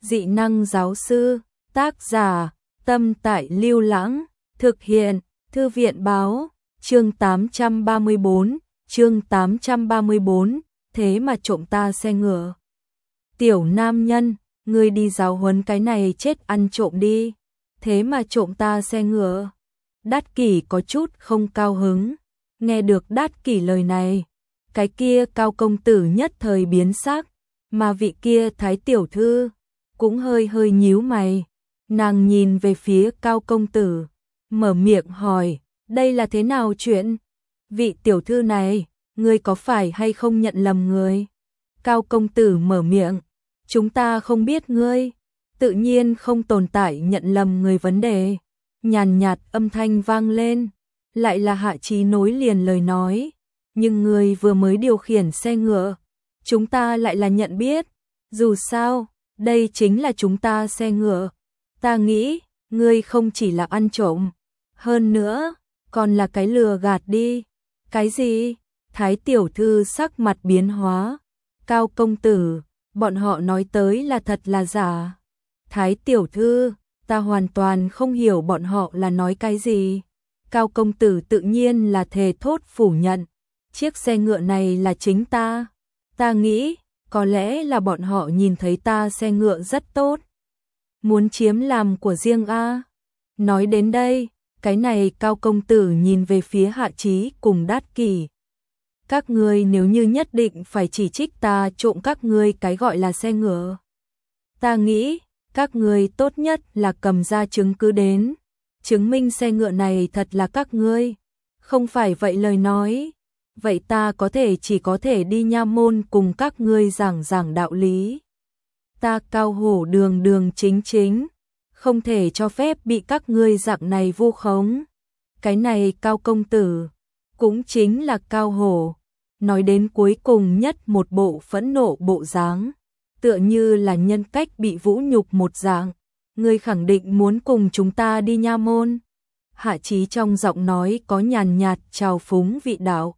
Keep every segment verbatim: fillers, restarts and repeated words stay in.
Dị năng giáo sư, tác giả, Tâm Tại Lưu Lãng, thực hiện, Thư viện báo, chương tám trăm ba mươi bốn, chương tám trăm ba mươi bốn, thế mà trộm ta xe ngựa. Tiểu nam nhân, ngươi đi giáo huấn cái này chết ăn trộm đi, thế mà trộm ta xe ngựa. Đát Kỷ có chút không cao hứng, nghe được Đát Kỷ lời này, cái kia Cao công tử nhất thời biến sắc, mà vị kia Thái tiểu thư cũng hơi hơi nhíu mày. Nàng nhìn về phía Cao công tử, mở miệng hỏi, đây là thế nào chuyện? Vị tiểu thư này, ngươi có phải hay không nhận lầm người? Cao công tử mở miệng, chúng ta không biết ngươi, tự nhiên không tồn tại nhận lầm người vấn đề. Nhàn nhạt âm thanh vang lên, lại là Hạ Chí nối liền lời nói, nhưng người vừa mới điều khiển xe ngựa, chúng ta lại là nhận biết, dù sao, đây chính là chúng ta xe ngựa. Ta nghĩ, ngươi không chỉ là ăn trộm, hơn nữa, còn là cái lừa gạt đi. Cái gì? Thái tiểu thư sắc mặt biến hóa. Cao công tử, bọn họ nói tới là thật là giả. Thái tiểu thư, ta hoàn toàn không hiểu bọn họ là nói cái gì. Cao công tử tự nhiên là thề thốt phủ nhận. Chiếc xe ngựa này là chính ta. Ta nghĩ, có lẽ là bọn họ nhìn thấy ta xe ngựa rất tốt, muốn chiếm làm của riêng a. Nói đến đây, cái này Cao công tử nhìn về phía Hạ Chí cùng Đát Kỷ. Các ngươi nếu như nhất định phải chỉ trích ta trộm các ngươi cái gọi là xe ngựa, ta nghĩ, các ngươi tốt nhất là cầm ra chứng cứ đến, chứng minh xe ngựa này thật là các ngươi. Không phải vậy lời nói, vậy ta có thể chỉ có thể đi nha môn cùng các ngươi giảng giảng đạo lý. Ta Cao hổ đường đường chính chính, không thể cho phép bị các ngươi dạng này vu khống. Cái này Cao công tử, cũng chính là Cao hổ, nói đến cuối cùng nhất một bộ phẫn nộ bộ dáng, tựa như là nhân cách bị vũ nhục một dạng. Ngươi khẳng định muốn cùng chúng ta đi nha môn? Hạ Chí trong giọng nói có nhàn nhạt trào phúng vị đạo.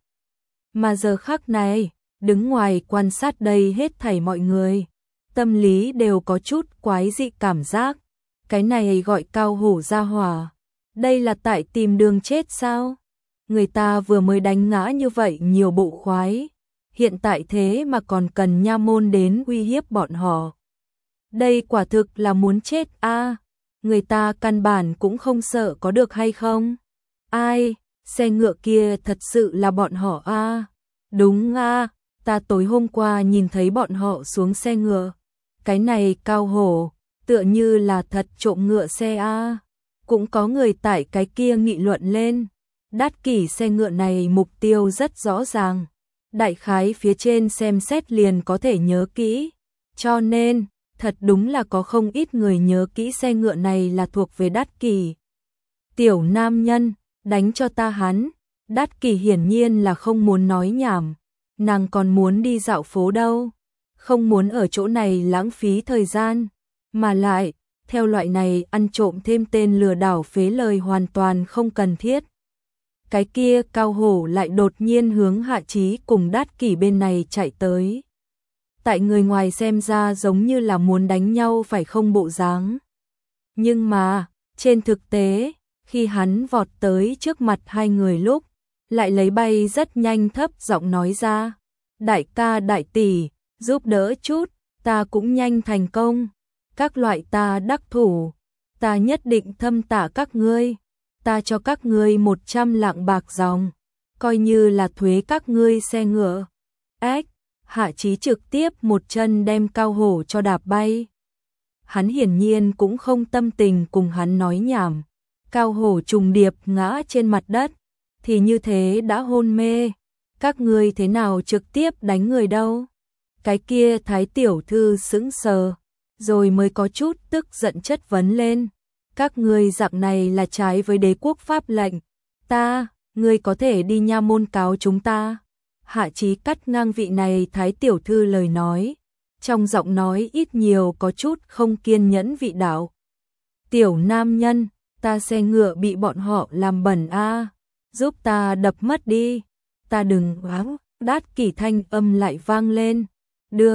Mà giờ khắc này, đứng ngoài quan sát đây hết thảy mọi người, tâm lý đều có chút quái dị cảm giác. Cái này gọi Cao hổ ra hỏa, đây là tại tìm đường chết sao? Người ta vừa mới đánh ngã như vậy nhiều bộ khoái, hiện tại thế mà còn cần nha môn đến uy hiếp bọn họ. Đây quả thực là muốn chết a. À, người ta căn bản cũng không sợ có được hay không? Ai, xe ngựa kia thật sự là bọn họ a. À, đúng a, à, ta tối hôm qua nhìn thấy bọn họ xuống xe ngựa. Cái này Cao hổ, tựa như là thật trộm ngựa xe a. À, cũng có người tại cái kia nghị luận lên. Đát Kỷ xe ngựa này mục tiêu rất rõ ràng, đại khái phía trên xem xét liền có thể nhớ kỹ, cho nên thật đúng là có không ít người nhớ kỹ xe ngựa này là thuộc về Đát Kỷ. Tiểu nam nhân, đánh cho ta hắn. Đát Kỷ hiển nhiên là không muốn nói nhảm, nàng còn muốn đi dạo phố đâu, không muốn ở chỗ này lãng phí thời gian, mà lại, theo loại này ăn trộm thêm tên lừa đảo phế lời hoàn toàn không cần thiết. Cái kia Cao hổ lại đột nhiên hướng Hạ Chí cùng Đát Kỷ bên này chạy tới. Tại người ngoài xem ra giống như là muốn đánh nhau phải không bộ dáng. Nhưng mà, trên thực tế, khi hắn vọt tới trước mặt hai người lúc, lại lấy bay rất nhanh thấp giọng nói ra, đại ca đại tỷ, giúp đỡ chút, ta cũng nhanh thành công. Các loại ta đắc thủ, ta nhất định thâm tạ các ngươi. Ta cho các ngươi một trăm lạng bạc dòng, coi như là thuế các ngươi xe ngựa. Ếch, Hạ Chí trực tiếp một chân đem Cao hổ cho đạp bay. Hắn hiển nhiên cũng không tâm tình cùng hắn nói nhảm. Cao hổ trùng điệp ngã trên mặt đất, thì như thế đã hôn mê. Các ngươi thế nào trực tiếp đánh người đâu? Cái kia Thái tiểu thư sững sờ, rồi mới có chút tức giận chất vấn lên. Các ngươi dạng này là trái với đế quốc pháp lệnh. Ta, ngươi có thể đi nha môn cáo chúng ta. Hạ Chí cắt ngang vị này Thái tiểu thư lời nói, trong giọng nói ít nhiều có chút không kiên nhẫn vị đạo. Tiểu nam nhân, ta xe ngựa bị bọn họ làm bẩn a, à, giúp ta đập mất đi. Ta đừng. Đát Kỷ thanh âm lại vang lên. Được.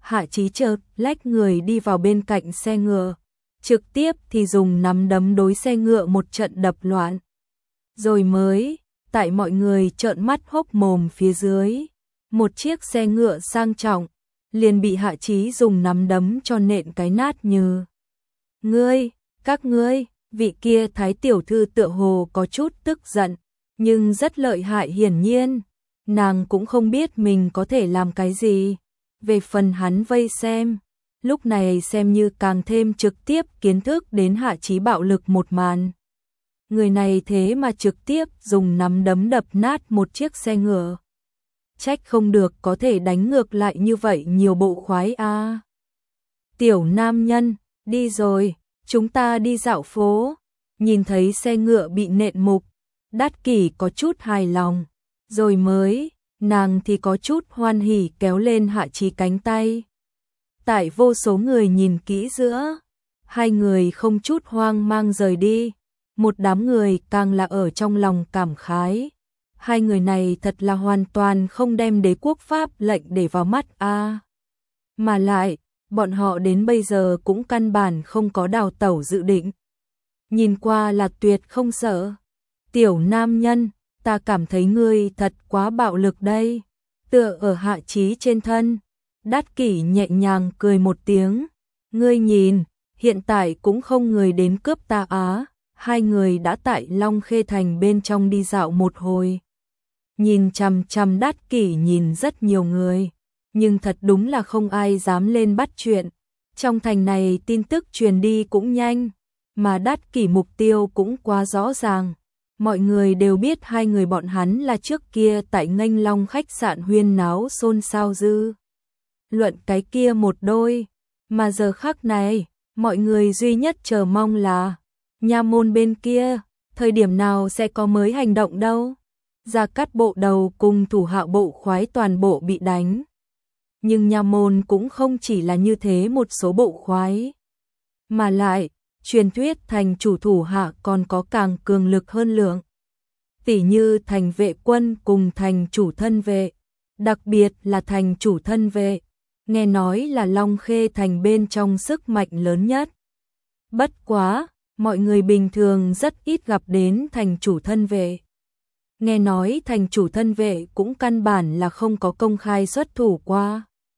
Hạ Chí chợt lách người đi vào bên cạnh xe ngựa, trực tiếp thì dùng nắm đấm đối xe ngựa một trận đập loạn. Rồi mới, tại mọi người trợn mắt hốc mồm phía dưới, một chiếc xe ngựa sang trọng, liền bị Hạ Chí dùng nắm đấm cho nện cái nát như. Ngươi, các ngươi, vị kia thái tiểu thư tựa hồ có chút tức giận, nhưng rất lợi hại hiển nhiên, nàng cũng không biết mình có thể làm cái gì. Về phần hắn vây xem, lúc này xem như càng thêm trực tiếp kiến thức đến Hạ Chí bạo lực một màn. Người này thế mà trực tiếp dùng nắm đấm đập nát một chiếc xe ngựa. Trách không được có thể đánh ngược lại như vậy nhiều bộ khoái a. À. Tiểu nam nhân, đi rồi, chúng ta đi dạo phố. Nhìn thấy xe ngựa bị nện mục, Đát Kỷ có chút hài lòng, rồi mới, nàng thì có chút hoan hỉ kéo lên Hạ Chí cánh tay. Tại vô số người nhìn kỹ giữa, hai người không chút hoang mang rời đi, một đám người càng là ở trong lòng cảm khái. Hai người này thật là hoàn toàn không đem đế quốc Pháp lệnh để vào mắt a. À. Mà lại, bọn họ đến bây giờ cũng căn bản không có đào tẩu dự định. Nhìn qua là tuyệt không sợ. Tiểu nam nhân, ta cảm thấy ngươi thật quá bạo lực đây. Tựa ở Hạ Chí trên thân, Đát Kỷ nhẹ nhàng cười một tiếng. Ngươi nhìn, hiện tại cũng không người đến cướp ta á. Hai người đã tại Long Khê Thành bên trong đi dạo một hồi. Nhìn chằm chằm Đát Kỷ nhìn rất nhiều người, nhưng thật đúng là không ai dám lên bắt chuyện. Trong thành này tin tức truyền đi cũng nhanh, mà Đát Kỷ mục tiêu cũng quá rõ ràng. Mọi người đều biết hai người bọn hắn là trước kia tại Nghênh Long khách sạn huyên náo xôn xao dư luận cái kia một đôi, mà giờ khắc này, mọi người duy nhất chờ mong là Nha Môn bên kia, thời điểm nào sẽ có mới hành động đâu. Gia Cát bộ đầu cùng thủ hạ bộ khoái toàn bộ bị đánh. Nhưng Nha Môn cũng không chỉ là như thế một số bộ khoái, mà lại, truyền thuyết thành chủ thủ hạ còn có càng cường lực hơn lượng. Tỉ như thành vệ quân cùng thành chủ thân vệ, đặc biệt là thành chủ thân vệ, nghe nói là Long Khê Thành bên trong sức mạnh lớn nhất. Bất quá, mọi người bình thường rất ít gặp đến thành chủ thân vệ. Nghe nói thành chủ thân vệ cũng căn bản là không có công khai xuất thủ qua.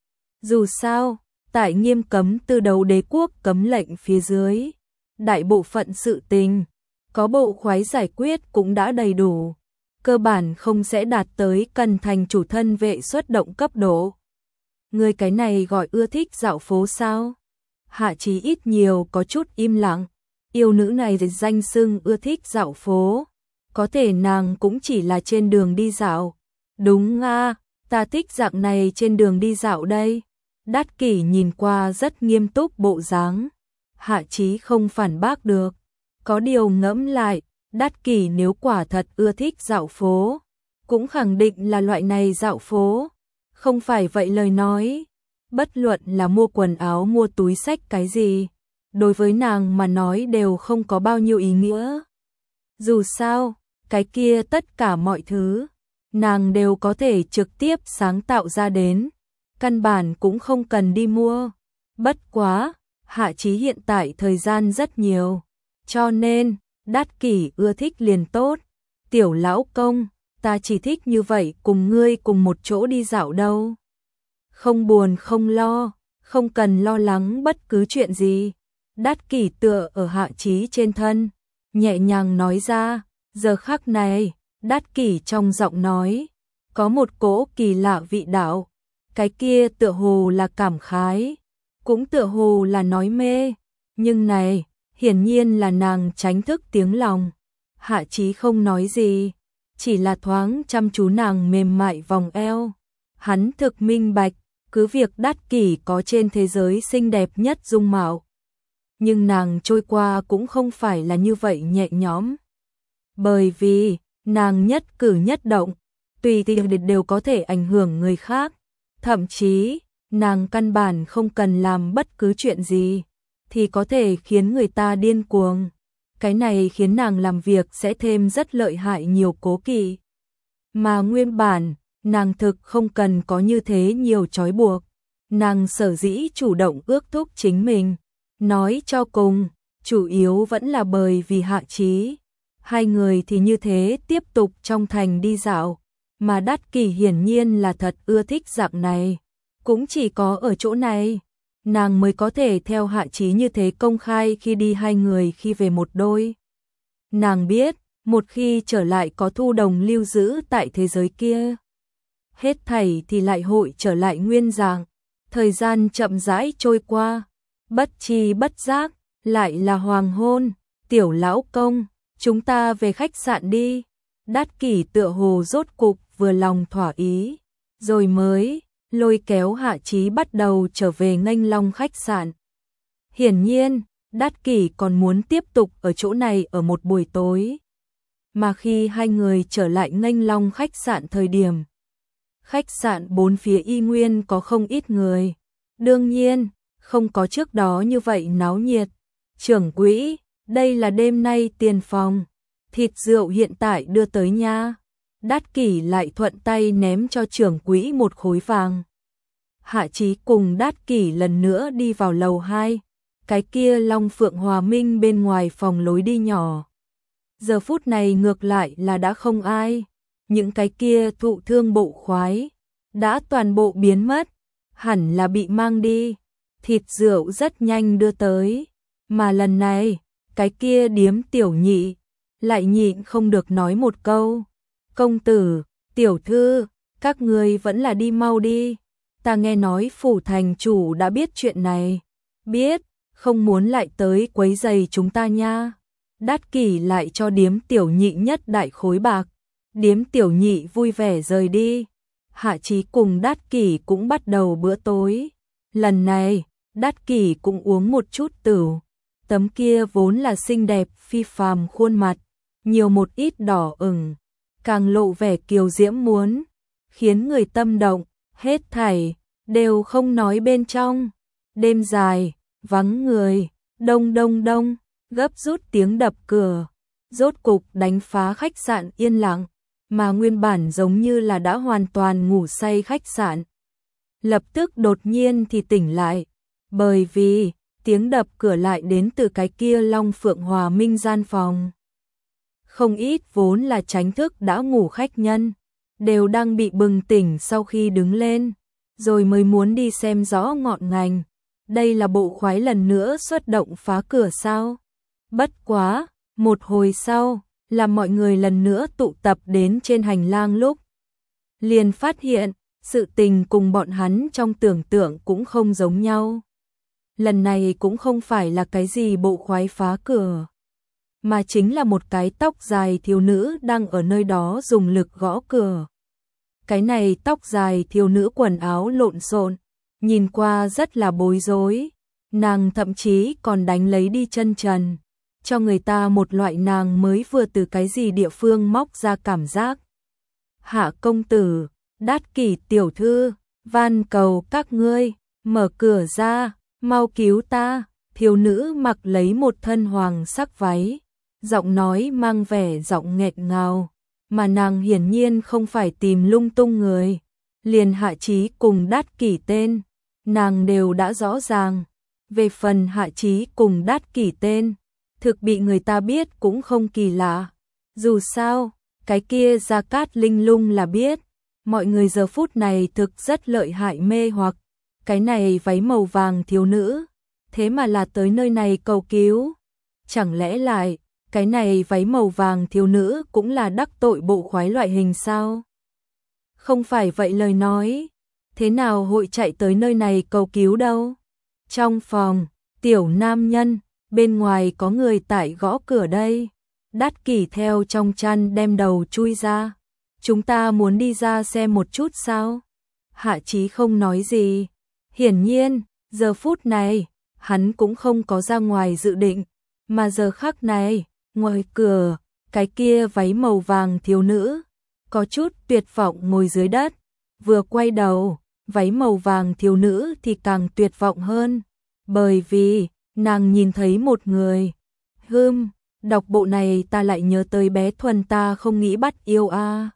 Dù sao, tại nghiêm cấm từ đầu đế quốc cấm lệnh phía dưới, đại bộ phận sự tình, có bộ khoái giải quyết cũng đã đầy đủ, cơ bản không sẽ đạt tới cần thành chủ thân vệ xuất động cấp độ. Người cái này gọi ưa thích dạo phố sao? Hạ Chí ít nhiều có chút im lặng, yêu nữ này danh xưng ưa thích dạo phố, có thể nàng cũng chỉ là trên đường đi dạo. Đúng a, à, ta thích dạng này trên đường đi dạo đây. Đát Kỷ nhìn qua rất nghiêm túc bộ dáng. Hạ Chí không phản bác được. Có điều ngẫm lại, Đát Kỷ nếu quả thật ưa thích dạo phố, cũng khẳng định là loại này dạo phố. Không phải vậy lời nói, bất luận là mua quần áo mua túi xách cái gì, đối với nàng mà nói đều không có bao nhiêu ý nghĩa. Dù sao, cái kia tất cả mọi thứ, nàng đều có thể trực tiếp sáng tạo ra đến, căn bản cũng không cần đi mua. Bất quá, Hạ Chí hiện tại thời gian rất nhiều, cho nên, Đát Kỷ ưa thích liền tốt. Tiểu lão công, ta chỉ thích như vậy cùng ngươi cùng một chỗ đi dạo đâu. Không buồn không lo, không cần lo lắng bất cứ chuyện gì. Đát Kỷ tựa ở Hạ Chí trên thân, nhẹ nhàng nói ra. Giờ khắc này, Đát Kỷ trong giọng nói, có một cỗ kỳ lạ vị đạo. Cái kia tựa hồ là cảm khái, cũng tựa hồ là nói mê. Nhưng này, hiển nhiên là nàng tránh thức tiếng lòng. Hạ Chí không nói gì, chỉ là thoáng chăm chú nàng mềm mại vòng eo. Hắn thực minh bạch, cứ việc Đát Kỷ có trên thế giới xinh đẹp nhất dung mạo, nhưng nàng trôi qua cũng không phải là như vậy nhẹ nhõm. Bởi vì, nàng nhất cử nhất động, tùy tiện đều có thể ảnh hưởng người khác. Thậm chí, nàng căn bản không cần làm bất cứ chuyện gì, thì có thể khiến người ta điên cuồng. Cái này khiến nàng làm việc sẽ thêm rất lợi hại nhiều cố kỵ. Mà nguyên bản, nàng thực không cần có như thế nhiều trói buộc. Nàng sở dĩ chủ động ước thúc chính mình, nói cho cùng, chủ yếu vẫn là bởi vì Hạ Chí. Hai người thì như thế tiếp tục trong thành đi dạo, mà Đát Kỷ hiển nhiên là thật ưa thích dạng này, cũng chỉ có ở chỗ này, nàng mới có thể theo Hạ Chí như thế công khai khi đi hai người khi về một đôi. Nàng biết, một khi trở lại có Thu Đồng lưu giữ tại thế giới kia, hết thảy thì lại hội trở lại nguyên dạng. Thời gian chậm rãi trôi qua, bất chi bất giác, lại là hoàng hôn. Tiểu lão công, chúng ta về khách sạn đi. Đát Kỷ tựa hồ rốt cục vừa lòng thỏa ý, rồi mới lôi kéo Hạ Chí bắt đầu trở về Nghênh Long khách sạn. Hiển nhiên, Đát Kỷ còn muốn tiếp tục ở chỗ này ở một buổi tối. Mà khi hai người trở lại Nghênh Long khách sạn thời điểm, khách sạn bốn phía y nguyên có không ít người. Đương nhiên, không có trước đó như vậy náo nhiệt. Trưởng quỹ, đây là đêm nay tiền phòng. Thịt rượu hiện tại đưa tới nha. Đát Kỷ lại thuận tay ném cho trưởng quỹ một khối vàng. Hạ Chí cùng Đát Kỷ lần nữa đi vào lầu hai. Cái kia Long Phượng Hòa Minh bên ngoài phòng lối đi nhỏ. Giờ phút này ngược lại là đã không ai. Những cái kia thụ thương bộ khoái đã toàn bộ biến mất, hẳn là bị mang đi. Thịt rượu rất nhanh đưa tới, mà lần này, cái kia điếm tiểu nhị lại nhịn không được nói một câu. Công tử, tiểu thư, các người vẫn là đi mau đi. Ta nghe nói phủ thành chủ đã biết chuyện này. Biết, không muốn lại tới quấy rầy chúng ta nha. Đát Kỷ lại cho điếm tiểu nhị nhất đại khối bạc. Điếm tiểu nhị vui vẻ rời đi. Hạ Chí cùng Đát Kỷ cũng bắt đầu bữa tối. Lần này, Đát Kỷ cũng uống một chút tửu. Tấm kia vốn là xinh đẹp phi phàm khuôn mặt, nhiều một ít đỏ ửng, càng lộ vẻ kiều diễm muốn, khiến người tâm động, hết thảy, đều không nói bên trong. Đêm dài, vắng người, đông đông đông, gấp rút tiếng đập cửa, rốt cục đánh phá khách sạn yên lặng, mà nguyên bản giống như là đã hoàn toàn ngủ say khách sạn. Lập tức đột nhiên thì tỉnh lại, bởi vì tiếng đập cửa lại đến từ cái kia Long Phượng Hòa Minh gian phòng. Không ít vốn là tránh thức đã ngủ khách nhân, đều đang bị bừng tỉnh sau khi đứng lên, rồi mới muốn đi xem rõ ngọn ngành. Đây là bộ khoái lần nữa xuất động phá cửa sao? Bất quá, một hồi sau, là mọi người lần nữa tụ tập đến trên hành lang lúc. Liền phát hiện, sự tình cùng bọn hắn trong tưởng tượng cũng không giống nhau. Lần này cũng không phải là cái gì bộ khoái phá cửa, mà chính là một cái tóc dài thiếu nữ đang ở nơi đó dùng lực gõ cửa. Cái này tóc dài thiếu nữ quần áo lộn xộn, nhìn qua rất là bối rối, nàng thậm chí còn đánh lấy đi chân trần, cho người ta một loại nàng mới vừa từ cái gì địa phương móc ra cảm giác. Hạ công tử, Đát Kỷ tiểu thư, van cầu các ngươi, mở cửa ra, mau cứu ta. Thiếu nữ mặc lấy một thân hoàng sắc váy, giọng nói mang vẻ giọng nghẹt ngào, mà nàng hiển nhiên không phải tìm lung tung người. Liền Hạ Chí cùng Đát Kỷ tên, nàng đều đã rõ ràng. Về phần Hạ Chí cùng Đát Kỷ tên, thực bị người ta biết cũng không kỳ lạ. Dù sao, cái kia Gia Cát Linh Lung là biết, mọi người giờ phút này thực rất lợi hại mê hoặc. Cái này váy màu vàng thiếu nữ, thế mà là tới nơi này cầu cứu. Chẳng lẽ lại, cái này váy màu vàng thiếu nữ cũng là đắc tội bộ khoái loại hình sao? Không phải vậy lời nói, thế nào hội chạy tới nơi này cầu cứu đâu? Trong phòng, tiểu nam nhân, bên ngoài có người tại gõ cửa đây. Đát Kỷ theo trong chăn đem đầu chui ra. Chúng ta muốn đi ra xem một chút sao? Hạ Chí không nói gì. Hiển nhiên, giờ phút này, hắn cũng không có ra ngoài dự định, mà giờ khắc này, ngoài cửa, cái kia váy màu vàng thiếu nữ, có chút tuyệt vọng ngồi dưới đất, vừa quay đầu, váy màu vàng thiếu nữ thì càng tuyệt vọng hơn, bởi vì, nàng nhìn thấy một người. Hừm, đọc bộ này ta lại nhớ tới bé Thuần ta không nghĩ bắt yêu a.